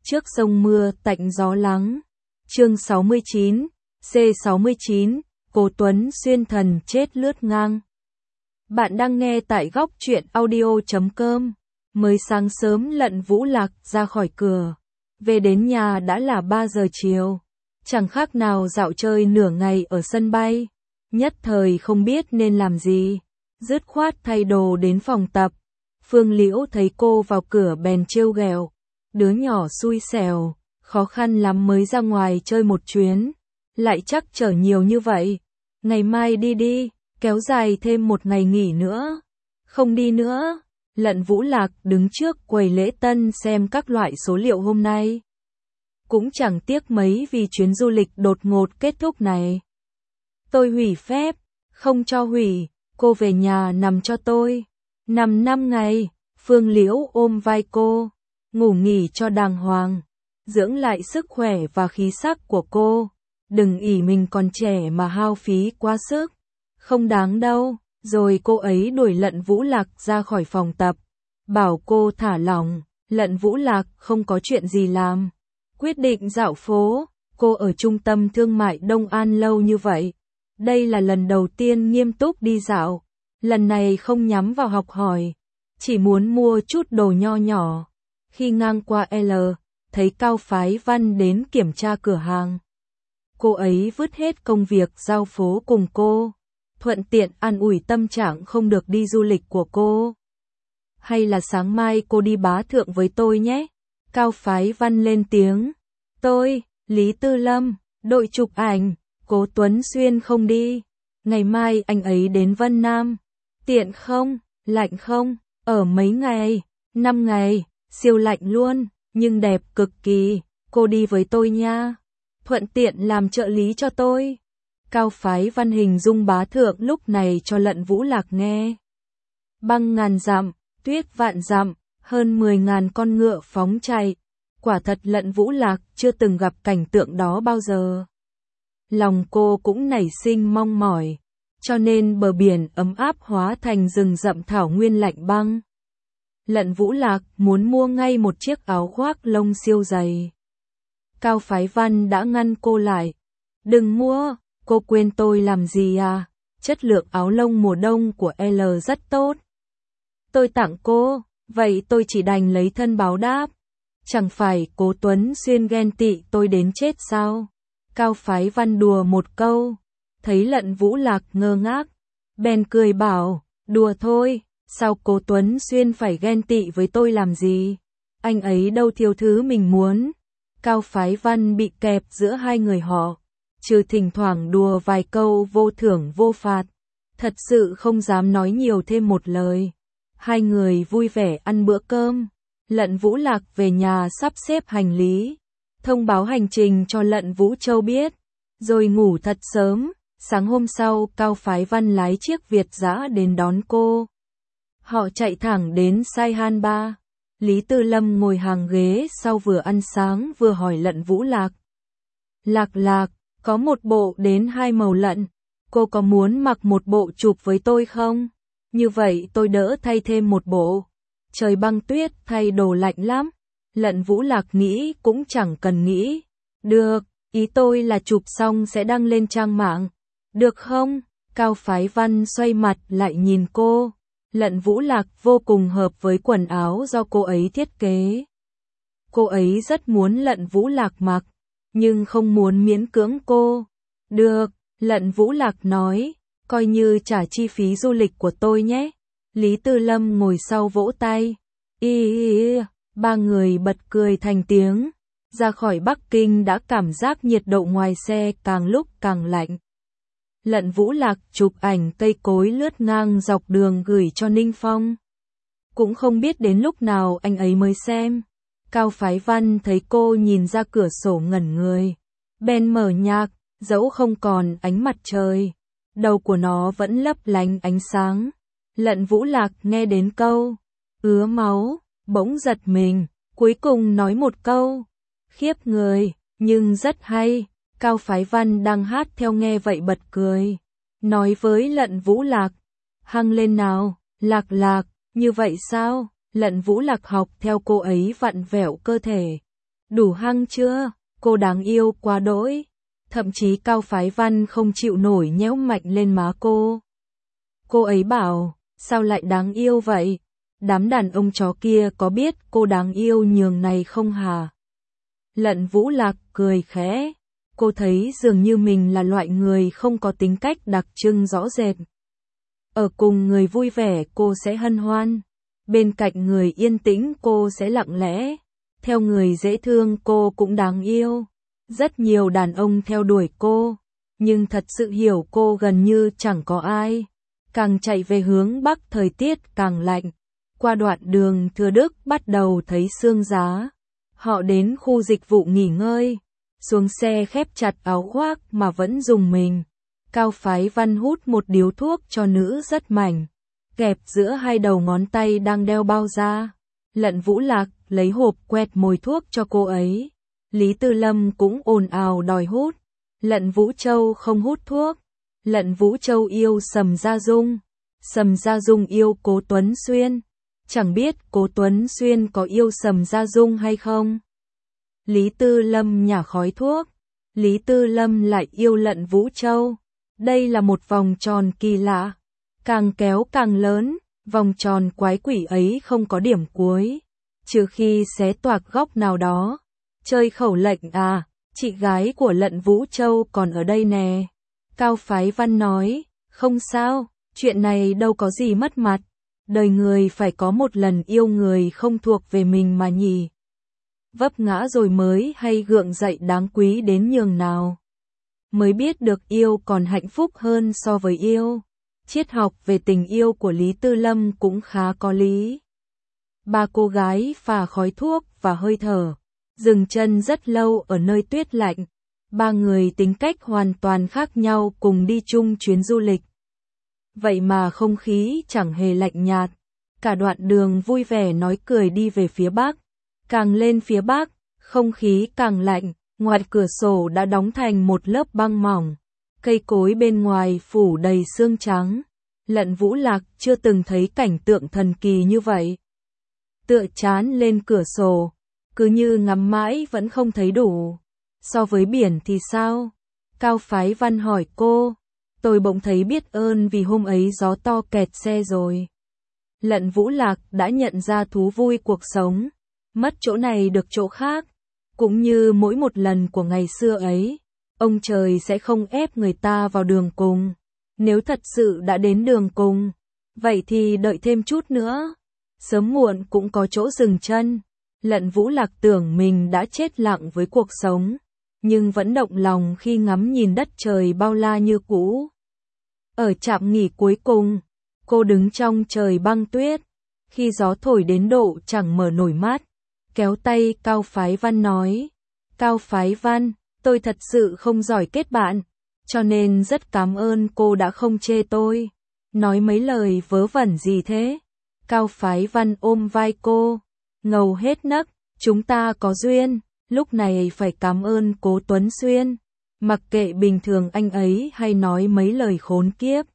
Trước sông mưa tạnh gió lắng. Chương 69, C69, Cố Tuấn Xuyên thần chết lướt ngang. Bạn đang nghe tại góc truyện audio.com. Mới sáng sớm Lận Vũ Lạc ra khỏi cửa. Về đến nhà đã là 3 giờ chiều. Chẳng khác nào dạo chơi nửa ngày ở sân bay. Nhất thời không biết nên làm gì. Dứt khoát thay đồ đến phòng tập. Phương Liễu thấy cô vào cửa bèn trêu ghẹo. Đứa nhỏ xui xẻo, khó khăn lắm mới ra ngoài chơi một chuyến. Lại chắc chở nhiều như vậy. Ngày mai đi đi, kéo dài thêm một ngày nghỉ nữa. Không đi nữa. Lận Vũ Lạc đứng trước quầy lễ tân xem các loại số liệu hôm nay. Cũng chẳng tiếc mấy vì chuyến du lịch đột ngột kết thúc này. Tôi hủy phép, không cho hủy, cô về nhà nằm cho tôi. Nằm 5 ngày, Phương Liễu ôm vai cô, ngủ nghỉ cho đàng hoàng, dưỡng lại sức khỏe và khí sắc của cô. Đừng ỷ mình còn trẻ mà hao phí quá sức, không đáng đâu. Rồi cô ấy đuổi Lận Vũ Lạc ra khỏi phòng tập, bảo cô thả lỏng. Lận Vũ Lạc không có chuyện gì làm, quyết định dạo phố. Cô ở trung tâm thương mại Đông An lâu như vậy, đây là lần đầu tiên nghiêm túc đi dạo. Lần này không nhắm vào học hỏi, chỉ muốn mua chút đồ nho nhỏ. Khi ngang qua L, thấy Cao Phái Văn đến kiểm tra cửa hàng. Cô ấy vứt hết công việc giao phố cùng cô, thuận tiện an ủi tâm trạng không được đi du lịch của cô. Hay là sáng mai cô đi Bá Thượng với tôi nhé? Cao Phái Văn lên tiếng. Tôi, Lý Tư Lâm, đội chụp ảnh, Cố Tuấn Xuyên không đi. Ngày mai anh ấy đến Vân Nam. Tiện không? Lạnh không? Ở mấy ngày? 5 ngày, siêu lạnh luôn, nhưng đẹp cực kỳ. Cô đi với tôi nha. Thuận tiện làm trợ lý cho tôi. Cao Phái Văn hình dung Bá Thượng lúc này cho Lận Vũ Lạc nghe. Băng ngàn dặm, tuyết vạn dặm, hơn 10.000 con ngựa phóng chạy. Quả thật Lận Vũ Lạc chưa từng gặp cảnh tượng đó bao giờ. Lòng cô cũng nảy sinh mong mỏi, cho nên bờ biển ấm áp hóa thành rừng rậm thảo nguyên lạnh băng. Lận Vũ Lạc muốn mua ngay một chiếc áo khoác lông siêu dày. Cao Phái Văn đã ngăn cô lại. Đừng mua, cô quên tôi làm gì à? Chất lượng áo lông mùa đông của L rất tốt. Tôi tặng cô, vậy tôi chỉ đành lấy thân báo đáp. Chẳng phải Cố Tuấn Xuyên ghen tị tôi đến chết sao? Cao Phái Văn đùa một câu. Thấy Lận Vũ Lạc ngơ ngác, bèn cười bảo, đùa thôi, sao Cố Tuấn Xuyên phải ghen tị với tôi làm gì? Anh ấy đâu thiếu thứ mình muốn. Cao Phái Văn bị kẹp giữa hai người họ, trừ thỉnh thoảng đùa vài câu vô thưởng vô phạt, thật sự không dám nói nhiều thêm một lời. Hai người vui vẻ ăn bữa cơm. Lận Vũ Lạc về nhà sắp xếp hành lý, thông báo hành trình cho Lận Vũ Châu biết, rồi ngủ thật sớm. Sáng hôm sau, Cao Phái Văn lái chiếc Việt dã đến đón cô. Họ chạy thẳng đến Saihan Bar. Lý Tư Lâm ngồi hàng ghế sau vừa ăn sáng vừa hỏi Lận Vũ Lạc. Lạc, có một bộ đến 2 màu lận, cô có muốn mặc một bộ chụp với tôi không? Như vậy tôi đỡ thay thêm một bộ. Trời băng tuyết thay đồ lạnh lắm. Lận Vũ Lạc nghĩ cũng chẳng cần nghĩ. Được, ý tôi là chụp xong sẽ đăng lên trang mạng. Được không? Cao Phái Văn xoay mặt lại nhìn cô. Lận Vũ Lạc vô cùng hợp với quần áo do cô ấy thiết kế. Cô ấy rất muốn Lận Vũ Lạc mặc, nhưng không muốn miễn cưỡng cô. Được, Lận Vũ Lạc nói, coi như trả chi phí du lịch của tôi nhé. Lý Tư Lâm ngồi sau vỗ tay. Ba người bật cười thành tiếng. Ra khỏi Bắc Kinh đã cảm giác nhiệt độ ngoài xe càng lúc càng lạnh. Lận Vũ Lạc chụp ảnh cây cối lướt ngang dọc đường gửi cho Ninh Phong. Cũng không biết đến lúc nào anh ấy mới xem. Cao Phái Văn thấy cô nhìn ra cửa sổ ngẩn người, bèn mở nhạc, dẫu không còn ánh mặt trời, đầu của nó vẫn lấp lánh ánh sáng. Lận Vũ Lạc nghe đến câu ứa máu, bỗng giật mình, cuối cùng nói một câu khiếp người, nhưng rất hay. Cao Phái Văn đang hát theo nghe vậy bật cười, nói với Lận Vũ Lạc, hăng lên nào, Lạc, như vậy sao? Lận Vũ Lạc học theo cô ấy vặn vẹo cơ thể, Đủ hăng chưa? Cô đáng yêu quá đỗi. Thậm chí Cao Phái Văn không chịu nổi nhéo mạnh lên má cô. Cô ấy bảo, sao lại đáng yêu vậy? Đám đàn ông chó kia có biết cô đáng yêu nhường này không hả? Lận Vũ Lạc cười khẽ. Cô thấy dường như mình là loại người không có tính cách đặc trưng rõ rệt. Ở cùng người vui vẻ cô sẽ hân hoan. Bên cạnh người yên tĩnh cô sẽ lặng lẽ. Theo người dễ thương cô cũng đáng yêu. Rất nhiều đàn ông theo đuổi cô. Nhưng thật sự hiểu cô gần như chẳng có ai. Càng chạy về hướng Bắc thời tiết càng lạnh. Qua đoạn đường Thừa Đức bắt đầu thấy sương giá. Họ đến khu dịch vụ nghỉ ngơi. Xuống xe khép chặt áo khoác mà vẫn dùng mình. Cao Phái Văn hút một điếu thuốc cho nữ rất mảnh. Kẹp giữa hai đầu ngón tay đang đeo bao da. Lận Vũ Lạc lấy hộp quẹt mồi thuốc cho cô ấy. Lý Tư Lâm cũng ồn ào đòi hút. Lận Vũ Châu không hút thuốc. Lận Vũ Châu yêu Sầm Gia Dung. Sầm Gia Dung yêu Cố Tuấn Xuyên. Chẳng biết Cố Tuấn Xuyên có yêu Sầm Gia Dung hay không. Lý Tư Lâm nhả khói thuốc. Lý Tư Lâm lại yêu Lận Vũ Châu. Đây là một vòng tròn kỳ lạ. Càng kéo càng lớn, vòng tròn quái quỷ ấy không có điểm cuối. Trừ khi xé toạc góc nào đó. Chơi khẩu lệnh à, chị gái của Lận Vũ Châu còn ở đây nè. Cao Phái Văn nói, không sao, chuyện này đâu có gì mất mặt. Đời người phải có một lần yêu người không thuộc về mình mà nhỉ. Vấp ngã rồi mới hay gượng dậy đáng quý đến nhường nào. Mới biết được yêu còn hạnh phúc hơn so với yêu. Triết học về tình yêu của Lý Tư Lâm cũng khá có lý. Ba cô gái phà khói thuốc và hơi thở, dừng chân rất lâu ở nơi tuyết lạnh. Ba người tính cách hoàn toàn khác nhau cùng đi chung chuyến du lịch. Vậy mà không khí chẳng hề lạnh nhạt. Cả đoạn đường vui vẻ nói cười đi về phía Bắc. Càng lên phía Bắc, không khí càng lạnh. Ngoài cửa sổ đã đóng thành một lớp băng mỏng. Cây cối bên ngoài phủ đầy sương trắng. Lận Vũ Lạc chưa từng thấy cảnh tượng thần kỳ như vậy. Tựa trán lên cửa sổ, cứ như ngắm mãi vẫn không thấy đủ. So với biển thì sao? Cao Phái Văn hỏi cô. Tôi bỗng thấy biết ơn vì hôm ấy gió to kẹt xe rồi. Lận Vũ Lạc đã nhận ra thú vui cuộc sống. Mất chỗ này được chỗ khác. Cũng như mỗi một lần của ngày xưa ấy, ông trời sẽ không ép người ta vào đường cùng. Nếu thật sự đã đến đường cùng, vậy thì đợi thêm chút nữa. Sớm muộn cũng có chỗ dừng chân. Lận Vũ Lạc tưởng mình đã chết lặng với cuộc sống, nhưng vẫn động lòng khi ngắm nhìn đất trời bao la như cũ. Ở trạm nghỉ cuối cùng, cô đứng trong trời băng tuyết, khi gió thổi đến độ chẳng mở nổi mắt, kéo tay Cao Phái Văn nói. Cao Phái Văn, tôi thật sự không giỏi kết bạn, cho nên rất cảm ơn cô đã không chê tôi. Nói mấy lời vớ vẩn gì thế? Cao Phái Văn ôm vai cô, ngầu hết nấc, chúng ta có duyên, lúc này phải cảm ơn Cố Tuấn Xuyên. Mặc kệ bình thường anh ấy hay nói mấy lời khốn kiếp,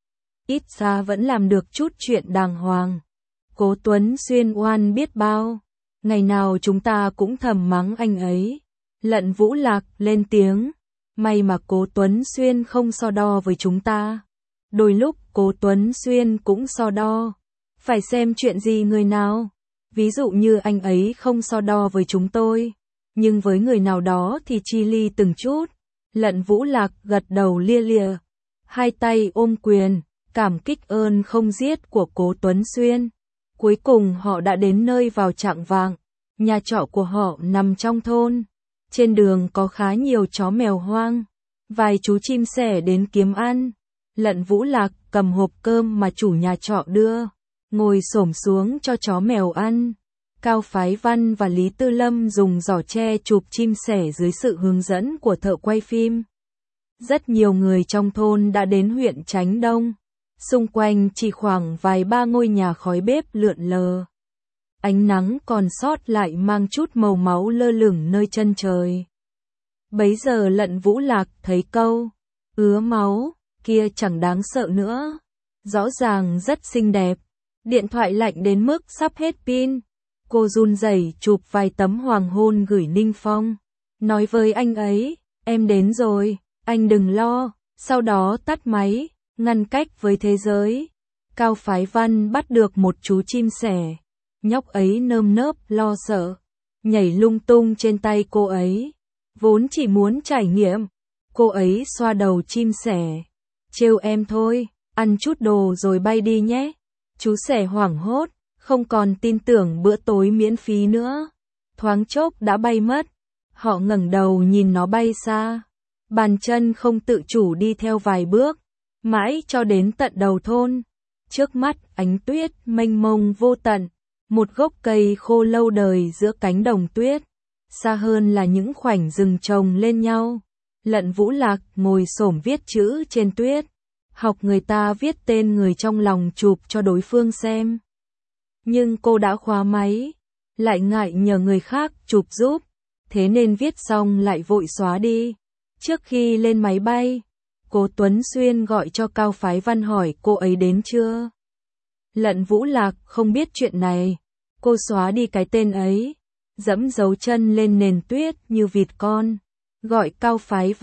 ít ra vẫn làm được chút chuyện đàng hoàng. Cố Tuấn Xuyên oan biết bao, ngày nào chúng ta cũng thầm mắng anh ấy. Lận Vũ Lạc lên tiếng, may mà Cố Tuấn Xuyên không so đo với chúng ta. Đôi lúc Cố Tuấn Xuyên cũng so đo, phải xem chuyện gì người nào. Ví dụ như anh ấy không so đo với chúng tôi, nhưng với người nào đó thì chi ly từng chút. Lận Vũ Lạc gật đầu lia lịa, hai tay ôm quyền, cảm kích ơn không giết của Cố Tuấn Xuyên. Cuối cùng họ đã đến nơi vào chạng vạng, nhà trọ của họ nằm trong thôn. Trên đường có khá nhiều chó mèo hoang, vài chú chim sẻ đến kiếm ăn. Lận Vũ Lạc cầm hộp cơm mà chủ nhà trọ đưa, ngồi xổm xuống cho chó mèo ăn. Cao Phái Văn và Lý Tư Lâm dùng giỏ tre chụp chim sẻ dưới sự hướng dẫn của thợ quay phim. Rất nhiều người trong thôn đã đến huyện Chánh Đông. Xung quanh chỉ khoảng vài ba ngôi nhà khói bếp lượn lờ. Ánh nắng còn sót lại mang chút màu máu lơ lửng nơi chân trời. Bấy giờ Lận Vũ Lạc thấy câu ứa máu kia chẳng đáng sợ nữa. Rõ ràng rất xinh đẹp. Điện thoại lạnh đến mức sắp hết pin. Cô run rẩy chụp vài tấm hoàng hôn gửi Ninh Phong. Nói với anh ấy, em đến rồi, anh đừng lo. Sau đó tắt máy, ngăn cách với thế giới. Cao Phái Văn bắt được một chú chim sẻ. Nhóc ấy nơm nớp lo sợ, nhảy lung tung trên tay cô ấy. Vốn chỉ muốn trải nghiệm. Cô ấy xoa đầu chim sẻ. Trêu em thôi, ăn chút đồ rồi bay đi nhé. Chú sẻ hoảng hốt, không còn tin tưởng bữa tối miễn phí nữa. Thoáng chốc đã bay mất. Họ ngẩng đầu nhìn nó bay xa. Bàn chân không tự chủ đi theo vài bước, mãi cho đến tận đầu thôn. Trước mắt ánh tuyết mênh mông vô tận, một gốc cây khô lâu đời giữa cánh đồng tuyết. Xa hơn là những khoảnh rừng chồng lên nhau. Lận Vũ Lạc ngồi xổm viết chữ trên tuyết, học người ta viết tên người trong lòng chụp cho đối phương xem. Nhưng cô đã khóa máy, lại ngại nhờ người khác chụp giúp, thế nên viết xong lại vội xóa đi. Trước khi lên máy bay, Cố Tuấn Xuyên gọi cho Cao Phái Văn hỏi cô ấy đến chưa. Lận Vũ Lạc không biết chuyện này, cô xóa đi cái tên ấy, dẫm dấu chân lên nền tuyết như vịt con, gọi Cao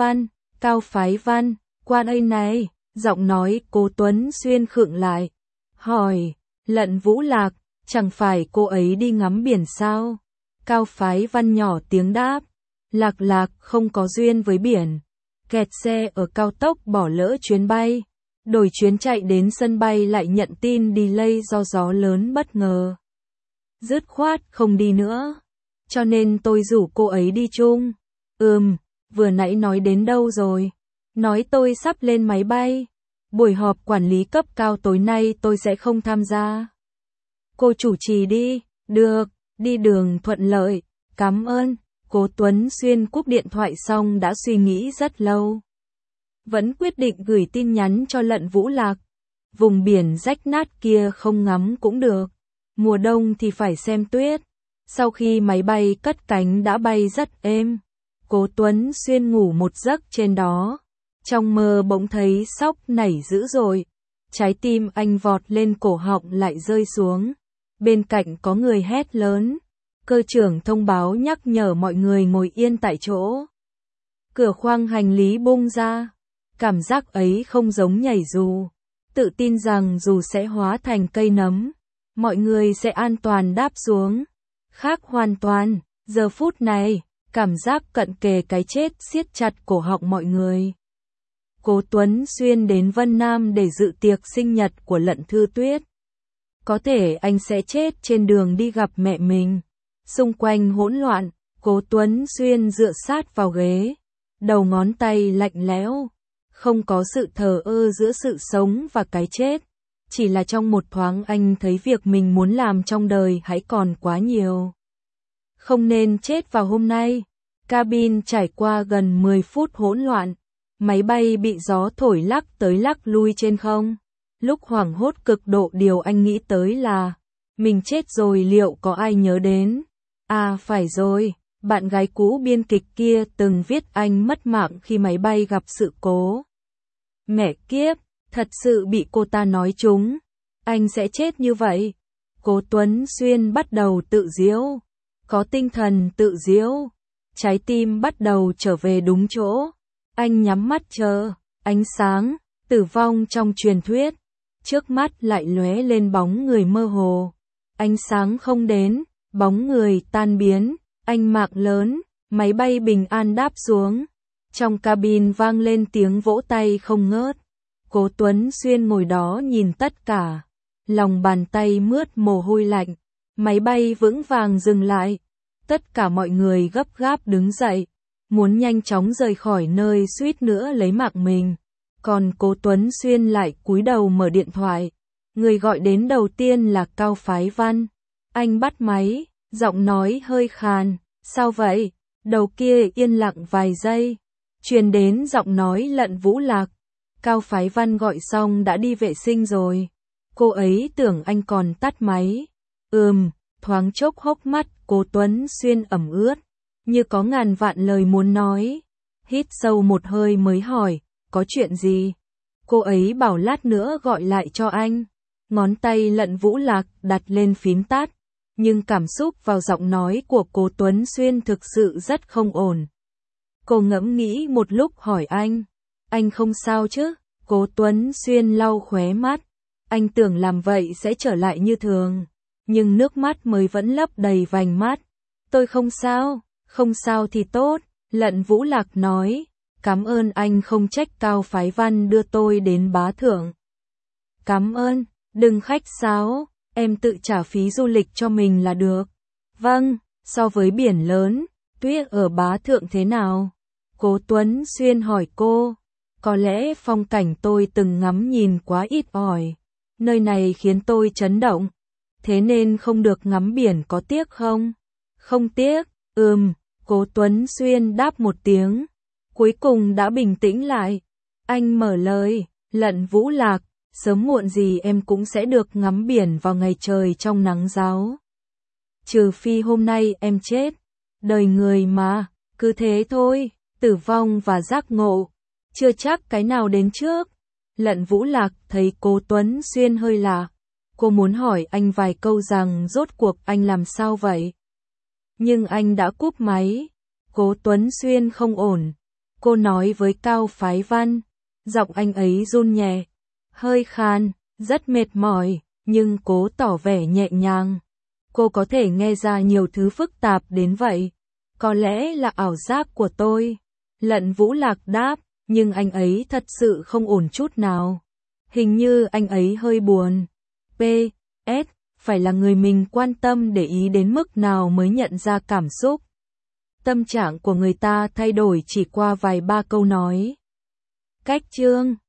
Phái Văn, qua đây này, giọng nói Cố Tuấn Xuyên khựng lại, hỏi, Lận Vũ Lạc, chẳng phải cô ấy đi ngắm biển sao? Cao Phái Văn nhỏ tiếng đáp, Lạc không có duyên với biển, kẹt xe ở cao tốc bỏ lỡ chuyến bay, đổi chuyến chạy đến sân bay lại nhận tin delay do gió lớn bất ngờ. Dứt khoát không đi nữa, cho nên tôi rủ cô ấy đi chung. Vừa nãy nói đến đâu rồi? Nói tôi sắp lên máy bay, buổi họp quản lý cấp cao tối nay tôi sẽ không tham gia. Cô chủ trì đi, được, đi đường thuận lợi, cảm ơn. Cố Tuấn Xuyên cúp điện thoại xong đã suy nghĩ rất lâu. Vẫn quyết định gửi tin nhắn cho Lận Vũ Lạc. Vùng biển rách nát kia không ngắm cũng được. Mùa đông thì phải xem tuyết. Sau khi máy bay cất cánh đã bay rất êm. Cố Tuấn Xuyên ngủ một giấc trên đó. Trong mơ bỗng thấy sóc nảy dữ dội. Trái tim anh vọt lên cổ họng lại rơi xuống. Bên cạnh có người hét lớn. Cơ trưởng thông báo nhắc nhở mọi người ngồi yên tại chỗ. Cửa khoang hành lý bung ra. Cảm giác ấy không giống nhảy dù. Tự tin rằng dù sẽ hóa thành cây nấm, mọi người sẽ an toàn đáp xuống. Khác hoàn toàn, giờ phút này, cảm giác cận kề cái chết siết chặt cổ họng mọi người. Cố Tuấn Xuyên đến Vân Nam để dự tiệc sinh nhật của Lận Thư Tuyết. Có thể anh sẽ chết trên đường đi gặp mẹ mình. Xung quanh hỗn loạn, Cố Tuấn Xuyên dựa sát vào ghế, đầu ngón tay lạnh lẽo, không có sự thờ ơ giữa sự sống và cái chết, chỉ là trong một thoáng anh thấy việc mình muốn làm trong đời hãy còn quá nhiều. Không nên chết vào hôm nay. Cabin trải qua gần 10 phút hỗn loạn, máy bay bị gió thổi lắc tới lắc lui trên không. Lúc hoảng hốt cực độ điều anh nghĩ tới là, mình chết rồi liệu có ai nhớ đến? À phải rồi, bạn gái cũ biên kịch kia từng viết anh mất mạng khi máy bay gặp sự cố. Mẹ kiếp, thật sự bị cô ta nói trúng. Anh sẽ chết như vậy. Cố Tuấn Xuyên bắt đầu tự giễu. Có tinh thần tự giễu. Trái tim bắt đầu trở về đúng chỗ. Anh nhắm mắt chờ. Ánh sáng, tử vong trong truyền thuyết. Trước mắt lại lóe lên bóng người mơ hồ. Ánh sáng không đến, bóng người tan biến. Anh mạng lớn, máy bay bình an đáp xuống. Trong cabin vang lên tiếng vỗ tay không ngớt. Cố Tuấn Xuyên ngồi đó nhìn tất cả. Lòng bàn tay mướt mồ hôi lạnh. Máy bay vững vàng dừng lại. Tất cả mọi người gấp gáp đứng dậy. Muốn nhanh chóng rời khỏi nơi suýt nữa lấy mạng mình. Còn Cố Tuấn Xuyên lại cúi đầu mở điện thoại. Người gọi đến đầu tiên là Cao Phái Văn. Anh bắt máy, giọng nói hơi khàn. Sao vậy? Đầu kia yên lặng vài giây. Truyền đến giọng nói Lận Vũ Lạc. Cao Phái Văn gọi xong đã đi vệ sinh rồi. Cô ấy tưởng anh còn tắt máy. Thoáng chốc hốc mắt Cố Tuấn Xuyên ẩm ướt, như có ngàn vạn lời muốn nói. Hít sâu một hơi mới hỏi, có chuyện gì? Cô ấy bảo lát nữa gọi lại cho anh. Ngón tay Lận Vũ Lạc đặt lên phím tắt. nhưng cảm xúc vào giọng nói của Cố Tuấn Xuyên thực sự rất không ổn. Cô ngẫm nghĩ một lúc hỏi anh không sao chứ? Cố Tuấn Xuyên lau khóe mắt, anh tưởng làm vậy sẽ trở lại như thường, nhưng nước mắt mới vẫn lấp đầy vành mắt. Tôi không sao thì tốt, Lận Vũ Lạc nói, cảm ơn anh không trách Cao Phái Văn đưa tôi đến bá thượng. Cảm ơn, đừng khách sáo, em tự trả phí du lịch cho mình là được. Vâng, so với biển lớn, tuyết ở bá thượng thế nào? Cố Tuấn Xuyên hỏi cô, có lẽ phong cảnh tôi từng ngắm nhìn quá ít ỏi, nơi này khiến tôi chấn động, thế nên không được ngắm biển có tiếc không? Không tiếc, Cố Tuấn Xuyên đáp một tiếng, cuối cùng đã bình tĩnh lại. Anh mở lời, Lận Vũ Lạc, sớm muộn gì em cũng sẽ được ngắm biển vào ngày trời trong nắng ráo. Trừ phi hôm nay em chết, đời người mà, cứ thế thôi, tử vong và giác ngộ, chưa chắc cái nào đến trước. Lận Vũ Lạc thấy Cố Tuấn Xuyên hơi lạ, cô muốn hỏi anh vài câu rằng rốt cuộc anh làm sao vậy. Nhưng anh đã cúp máy. Cố Tuấn Xuyên không ổn. Cô nói với Cao Phái Văn, giọng anh ấy run nhẹ, hơi khan, rất mệt mỏi, nhưng cố tỏ vẻ nhẹ nhàng. Cô có thể nghe ra nhiều thứ phức tạp đến vậy. Có lẽ là ảo giác của tôi. Lận Vũ Lạc đáp, nhưng anh ấy thật sự không ổn chút nào. Hình như anh ấy hơi buồn. P.S. Phải là người mình quan tâm để ý đến mức nào mới nhận ra cảm xúc. Tâm trạng của người ta thay đổi chỉ qua vài ba câu nói. Cách chương